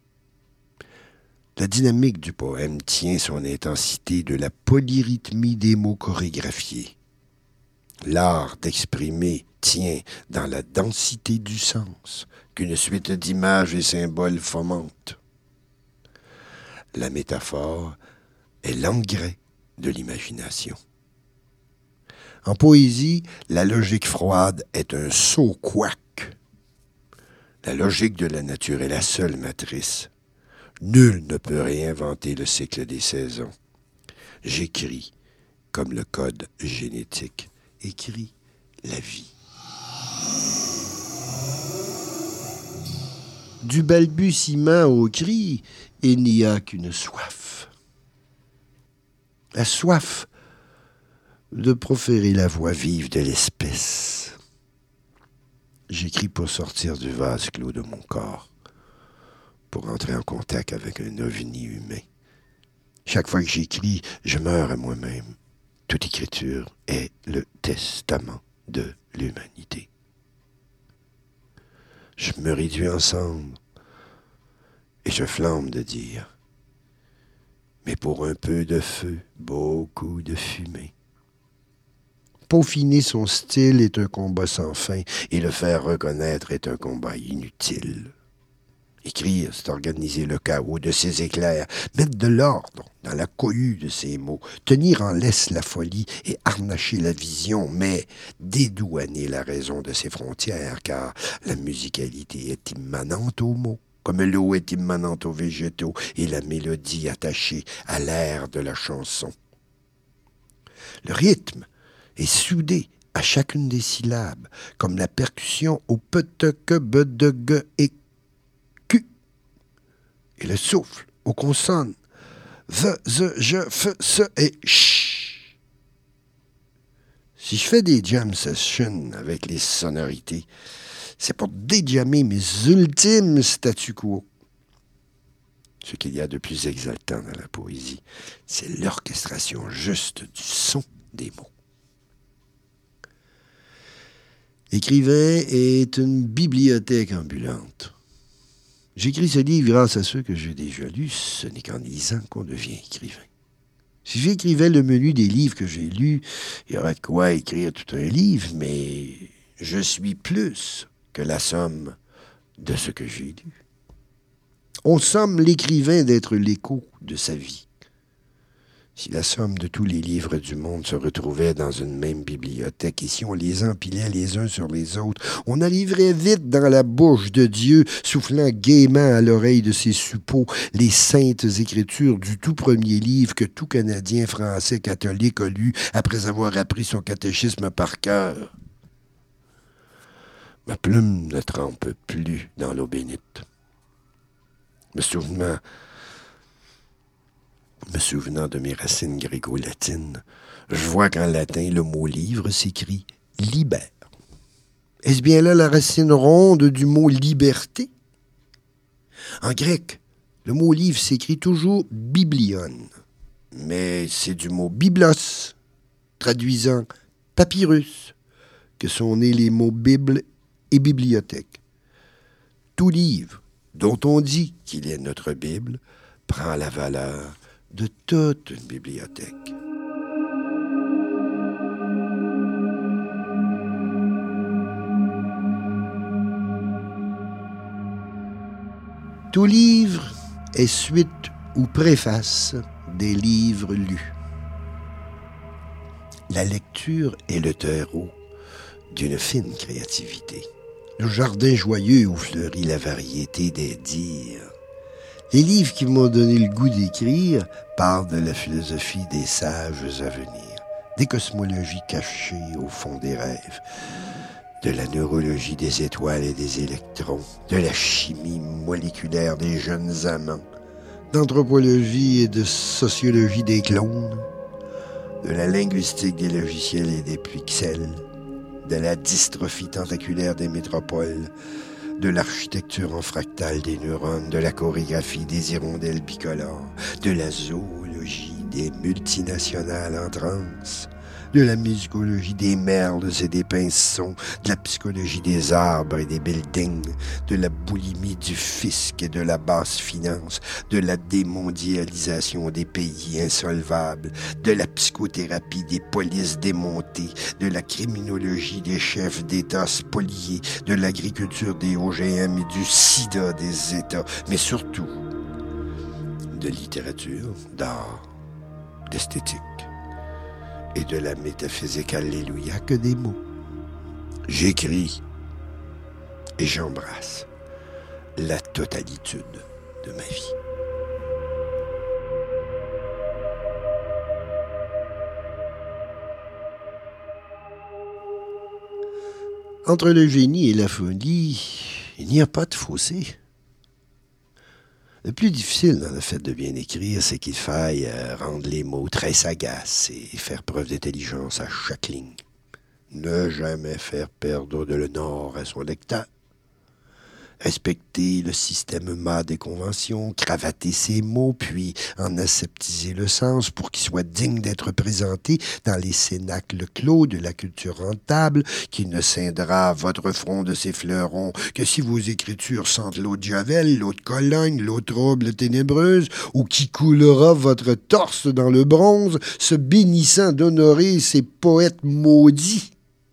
La dynamique du poème tient son intensité de la polyrythmie des mots chorégraphiés. L'art d'exprimer tient dans la densité du sens qu'une suite d'images et symboles fomente. La métaphore est l'engrais de l'imagination. En poésie, la logique froide est un sot couac. La logique de la nature est la seule matrice. Nul ne peut réinventer le cycle des saisons. J'écris comme le code génétique écrit la vie. Du balbutiement au cri, il n'y a qu'une soif. La soif de proférer la voix vive de l'espèce. J'écris pour sortir du vase clos de mon corps, pour entrer en contact avec un ovni humain. Chaque fois que j'écris, je meurs à moi-même. Toute écriture est le testament de l'humanité. Je me réduis en cendres et je flambe de dire, mais pour un peu de feu, beaucoup de fumée. Peaufiner son style est un combat sans fin et le faire reconnaître est un combat inutile. Écrire, c'est organiser le chaos de ses éclairs, mettre de l'ordre dans la cohue de ses mots, tenir en laisse la folie et harnacher la vision, mais dédouaner la raison de ses frontières, car la musicalité est immanente aux mots, comme l'eau est immanente aux végétaux et la mélodie attachée à l'air de la chanson. Le rythme est soudé à chacune des syllabes, comme la percussion au pe-te-que, be-de-ge et Q. Et le souffle aux consonnes V, Z, je, F, S et ch. Si je fais des jam sessions avec les sonorités, c'est pour déjammer mes ultimes statu quo. Ce qu'il y a de plus exaltant dans la poésie, c'est l'orchestration juste du son des mots. L'écrivain est une bibliothèque ambulante. J'écris ce livre grâce à ceux que j'ai déjà lus. Ce n'est qu'en lisant qu'on devient écrivain. Si j'écrivais le menu des livres que j'ai lus, il y aurait de quoi écrire tout un livre, mais je suis plus que la somme de ce que j'ai lu. On somme l'écrivain d'être l'écho de sa vie. Si la somme de tous les livres du monde se retrouvait dans une même bibliothèque et si on les empilait les uns sur les autres, on arriverait vite dans la bouche de Dieu, soufflant gaiement à l'oreille de ses suppôts les saintes écritures du tout premier livre que tout Canadien français catholique a lu après avoir appris son catéchisme par cœur. Ma plume ne trempe plus dans l'eau bénite. Me souvenant Me souvenant de mes racines gréco-latines, je vois qu'en latin, le mot « livre » s'écrit « liber ». Est-ce bien là la racine ronde du mot « liberté » ? En grec, le mot « livre » s'écrit toujours « biblion », mais c'est du mot « biblos », traduisant « papyrus », que sont nés les mots « bible » et « bibliothèque ». Tout livre dont on dit qu'il est notre Bible prend la valeur de toute une bibliothèque. Tout livre est suite ou préface des livres lus. La lecture est le terreau d'une fine créativité, le jardin joyeux où fleurit la variété des dires. Les livres qui m'ont donné le goût d'écrire parlent de la philosophie des sages à venir, des cosmologies cachées au fond des rêves, de la neurologie des étoiles et des électrons, de la chimie moléculaire des jeunes amants, d'anthropologie et de sociologie des clones, de la linguistique des logiciels et des pixels, de la dystrophie tentaculaire des métropoles, de l'architecture en fractale des neurones, de la chorégraphie des hirondelles bicolores, de la zoologie des multinationales en transe, de la musicologie des merles et des pinsons, de la psychologie des arbres et des buildings, de la boulimie du fisc et de la basse finance, de la démondialisation des pays insolvables, de la psychothérapie des polices démontées, de la criminologie des chefs d'État spoliés, de l'agriculture des O G M et du sida des États, mais surtout de littérature, d'art, d'esthétique et de la métaphysique, alléluia, que des mots. J'écris et j'embrasse la totalité de ma vie. Entre le génie et la folie, il n'y a pas de fossé. Le plus difficile dans le fait de bien écrire, c'est qu'il faille euh, rendre les mots très sagaces et faire preuve d'intelligence à chaque ligne. Ne jamais faire perdre de le nord à son lecteur. Respecter le système mat des conventions, cravater ses mots, puis en aseptiser le sens pour qu'il soit digne d'être présenté dans les cénacles clos de la culture rentable, qui ne scindra votre front de ses fleurons que si vos écritures sentent l'eau de Javel, l'eau de Cologne, l'eau trouble ténébreuse, ou qui coulera votre torse dans le bronze, se bénissant d'honorer ces poètes maudits.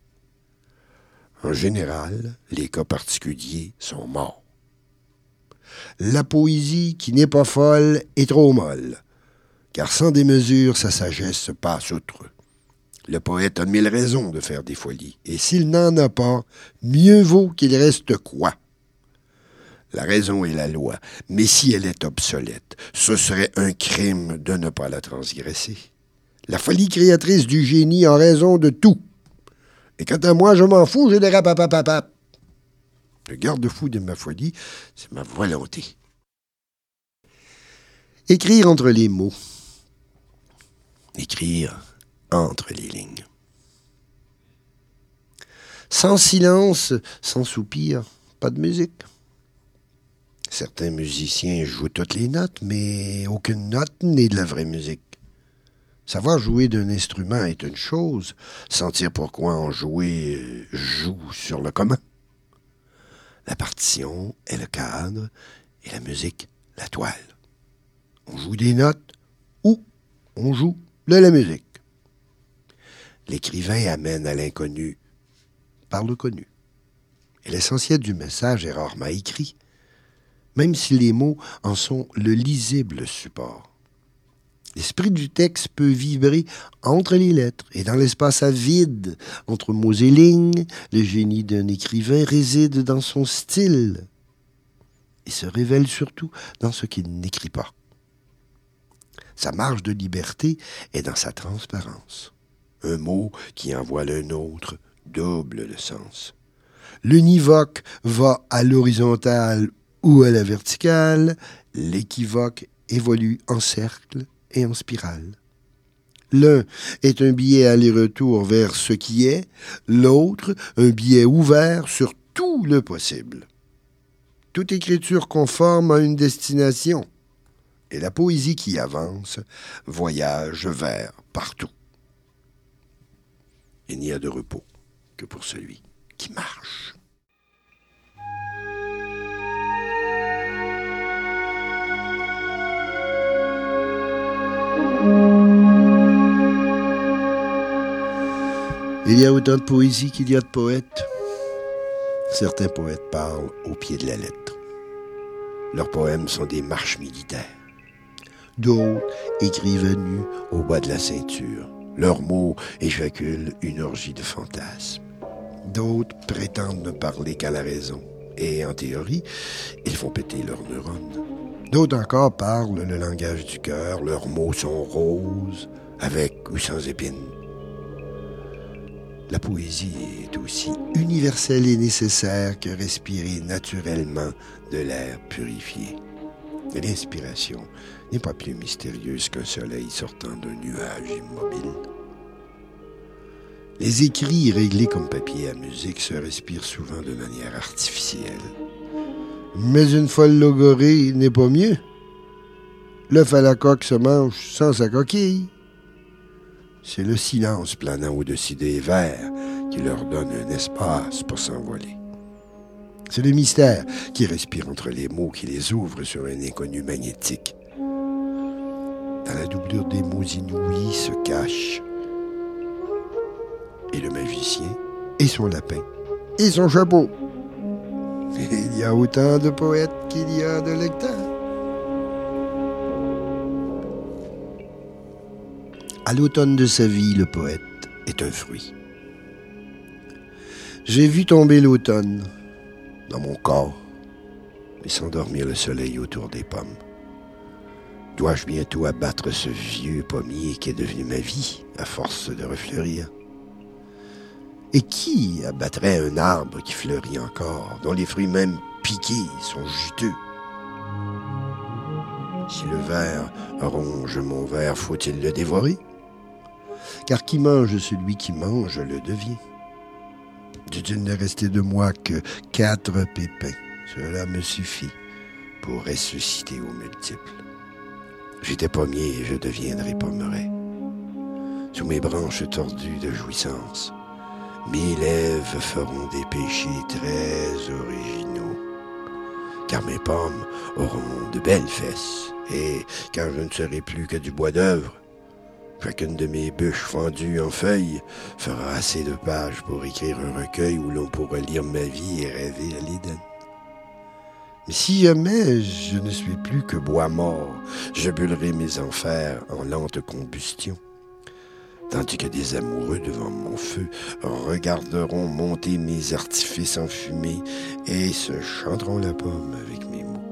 En général, les cas particuliers sont morts. La poésie qui n'est pas folle est trop molle, car sans démesure, sa sagesse se passe outre. Le poète a mille raisons de faire des folies, et s'il n'en a pas, mieux vaut qu'il reste quoi? La raison est la loi, mais si elle est obsolète, ce serait un crime de ne pas la transgresser. La folie créatrice du génie a raison de tout. Et quant à moi, je m'en fous, j'ai des rapapapapap. Le garde-fou de ma folie, c'est ma volonté. Écrire entre les mots. Écrire entre les lignes. Sans silence, sans soupir, pas de musique. Certains musiciens jouent toutes les notes, mais aucune note n'est de la vraie musique. Savoir jouer d'un instrument est une chose, sentir pourquoi en jouer euh, joue sur le commun. La partition est le cadre et la musique la toile. On joue des notes ou on joue de la musique. L'écrivain amène à l'inconnu par le connu. Et l'essentiel du message est rarement écrit, même si les mots en sont le lisible support. L'esprit du texte peut vibrer entre les lettres et dans l'espace à vide, entre mots et lignes, le génie d'un écrivain réside dans son style et se révèle surtout dans ce qu'il n'écrit pas. Sa marge de liberté est dans sa transparence. Un mot qui en voile un autre double le sens. L'univoque va à l'horizontale ou à la verticale, l'équivoque évolue en cercle et en spirale. L'un est un billet aller-retour vers ce qui est, l'autre un billet ouvert sur tout le possible. Toute écriture conforme à une destination, et la poésie qui avance voyage vers partout. Il n'y a de repos que pour celui qui marche. Il y a autant de poésie qu'il y a de poètes. Certains poètes parlent au pied de la lettre. Leurs poèmes sont des marches militaires. D'autres écrivent nus au bas de la ceinture. Leurs mots éjaculent une orgie de fantasmes. D'autres prétendent ne parler qu'à la raison. Et en théorie, ils font péter leurs neurones. D'autres encore parlent le langage du cœur. Leurs mots sont roses, avec ou sans épines. La poésie est aussi universelle et nécessaire que respirer naturellement de l'air purifié. Et l'inspiration n'est pas plus mystérieuse qu'un soleil sortant d'un nuage immobile. Les écrits réglés comme papier à musique se respirent souvent de manière artificielle. Mais une folle logorée n'est pas mieux. L'œuf à la coque se mange sans sa coquille. C'est le silence planant au-dessus des vers qui leur donne un espace pour s'envoler. C'est le mystère qui respire entre les mots, qui les ouvre sur un inconnu magnétique. Dans la doublure des mots inouïs se cache et le magicien, et son lapin, et son chapeau. Et il y a autant de poètes qu'il y a de lecteurs. À l'automne de sa vie, le poète est un fruit. J'ai vu tomber l'automne dans mon corps et s'endormir le soleil autour des pommes. Dois-je bientôt abattre ce vieux pommier qui est devenu ma vie à force de refleurir? Et qui abattrait un arbre qui fleurit encore, dont les fruits même piqués sont juteux? Si le ver ronge mon ver, faut-il le dévorer? Car qui mange celui qui mange le devient. Dit-il ne restait de moi que quatre pépins. Cela me suffit pour ressusciter aux multiples. J'étais pommier et je deviendrai pommeret. Sous mes branches tordues de jouissance, mes lèvres feront des péchés très originaux. Car mes pommes auront de belles fesses, et quand je ne serai plus que du bois d'œuvre, chacune de mes bûches fendues en feuilles fera assez de pages pour écrire un recueil où l'on pourra lire ma vie et rêver à l'Éden. Mais si jamais je ne suis plus que bois mort, je brûlerai mes enfers en lente combustion, tandis que des amoureux devant mon feu regarderont monter mes artifices enfumés et se chanteront la pomme avec mes mots.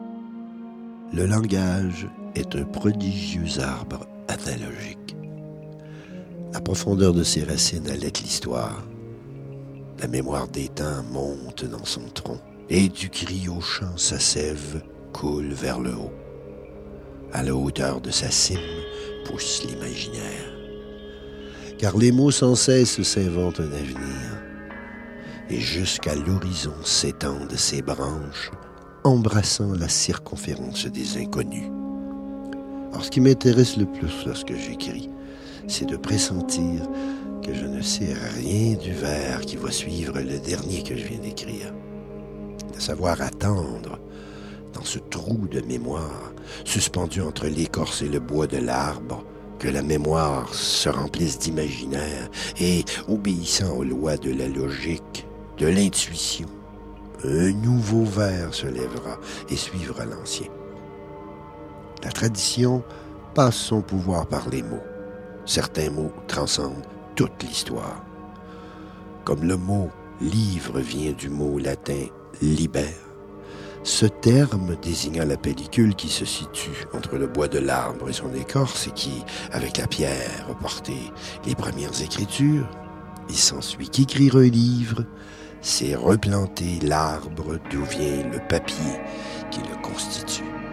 Le langage est un prodigieux arbre analogique. La profondeur de ses racines allaite l'histoire. La mémoire des temps monte dans son tronc, et du cri au chant sa sève coule vers le haut. À la hauteur de sa cime pousse l'imaginaire. Car les mots sans cesse s'inventent un avenir, et jusqu'à l'horizon s'étendent ses branches, embrassant la circonférence des inconnus. Alors, ce qui m'intéresse le plus lorsque j'écris, c'est de pressentir que je ne sais rien du vers qui va suivre le dernier que je viens d'écrire. De savoir attendre dans ce trou de mémoire, suspendu entre l'écorce et le bois de l'arbre, que la mémoire se remplisse d'imaginaire et, obéissant aux lois de la logique, de l'intuition, un nouveau vers se lèvera et suivra l'ancien. La tradition passe son pouvoir par les mots. Certains mots transcendent toute l'histoire. Comme le mot « livre » vient du mot latin « liber », ce terme désignant la pellicule qui se situe entre le bois de l'arbre et son écorce et qui, avec la pierre, a porté les premières écritures, il s'ensuit qu'écrire un livre, c'est replanter l'arbre d'où vient le papier qui le constitue.